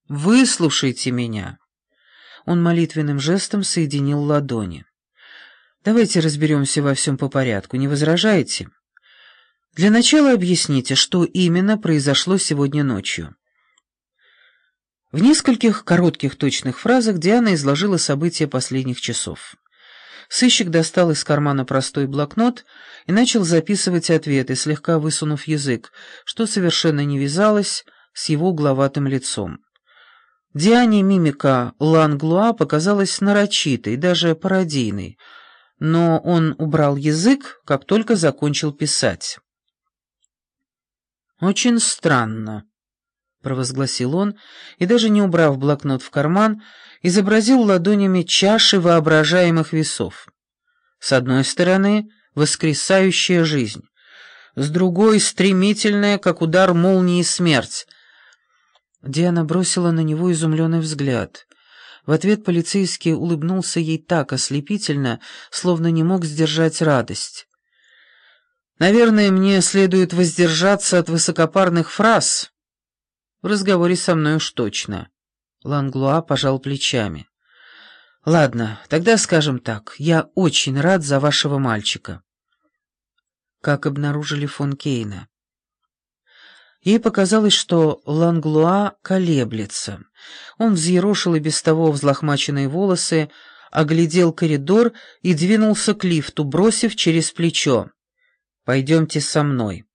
Выслушайте меня». Он молитвенным жестом соединил ладони. «Давайте разберемся во всем по порядку, не возражаете? Для начала объясните, что именно произошло сегодня ночью». В нескольких коротких точных фразах Диана изложила события последних часов. Сыщик достал из кармана простой блокнот и начал записывать ответы, слегка высунув язык, что совершенно не вязалось с его угловатым лицом. Диане мимика Ланглуа показалась нарочитой, даже пародийной, но он убрал язык, как только закончил писать. «Очень странно», — провозгласил он, и, даже не убрав блокнот в карман, изобразил ладонями чаши воображаемых весов. С одной стороны — воскресающая жизнь, с другой — стремительная, как удар молнии, смерть. Диана бросила на него изумленный взгляд. В ответ полицейский улыбнулся ей так ослепительно, словно не мог сдержать радость. «Наверное, мне следует воздержаться от высокопарных фраз. В разговоре со мной уж точно». Ланглуа пожал плечами. «Ладно, тогда скажем так. Я очень рад за вашего мальчика». Как обнаружили фон Кейна? Ей показалось, что Ланглуа колеблется. Он взъерошил и без того взлохмаченные волосы, оглядел коридор и двинулся к лифту, бросив через плечо: «Пойдемте со мной».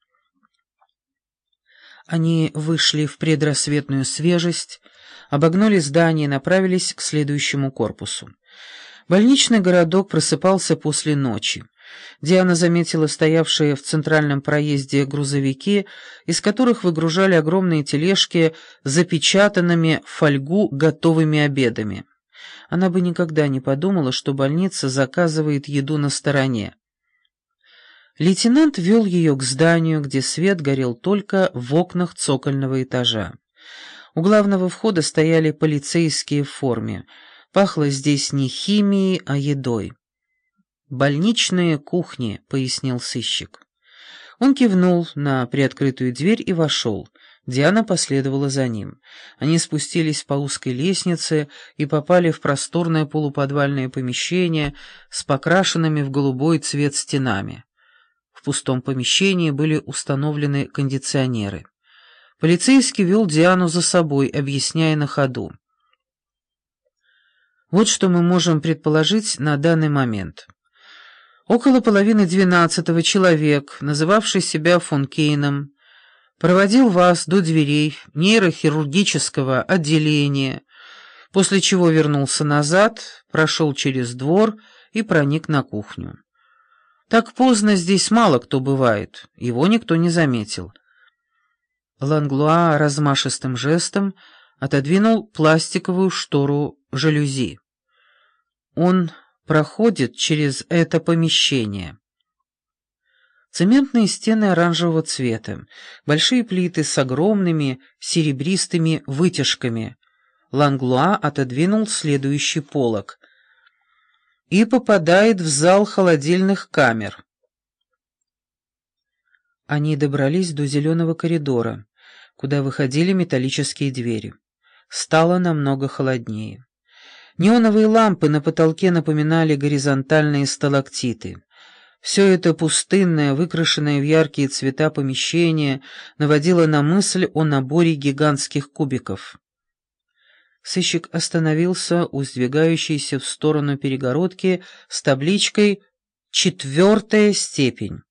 Они вышли в предрассветную свежесть, обогнули здание и направились к следующему корпусу. Больничный городок просыпался после ночи. Диана заметила стоявшие в центральном проезде грузовики, из которых выгружали огромные тележки с запечатанными в фольгу готовыми обедами. Она бы никогда не подумала, что больница заказывает еду на стороне. Лейтенант вел ее к зданию, где свет горел только в окнах цокольного этажа. У главного входа стояли полицейские в форме. Пахло здесь не химией, а едой. «Больничные кухни», — пояснил сыщик. Он кивнул на приоткрытую дверь и вошел. Диана последовала за ним. Они спустились по узкой лестнице и попали в просторное полуподвальное помещение с покрашенными в голубой цвет стенами. В пустом помещении были установлены кондиционеры. Полицейский вел Диану за собой, объясняя на ходу. «Вот что мы можем предположить на данный момент. Около 11:30 человек, называвший себя фон Кейном, проводил вас до дверей нейрохирургического отделения, после чего вернулся назад, прошел через двор и проник на кухню. Так поздно здесь мало кто бывает, его никто не заметил». Ланглуа размашистым жестом отодвинул пластиковую штору жалюзи. «Он проходит через это помещение». Цементные стены оранжевого цвета, большие плиты с огромными серебристыми вытяжками. Ланглуа отодвинул следующий полог. «И попадает в зал холодильных камер». Они добрались до зеленого коридора, куда выходили металлические двери. Стало намного холоднее. Неоновые лампы на потолке напоминали горизонтальные сталактиты. Все это пустынное, выкрашенное в яркие цвета помещение наводило на мысль о наборе гигантских кубиков. Сыщик остановился у сдвигающейся в сторону перегородки с табличкой «Четвертая степень».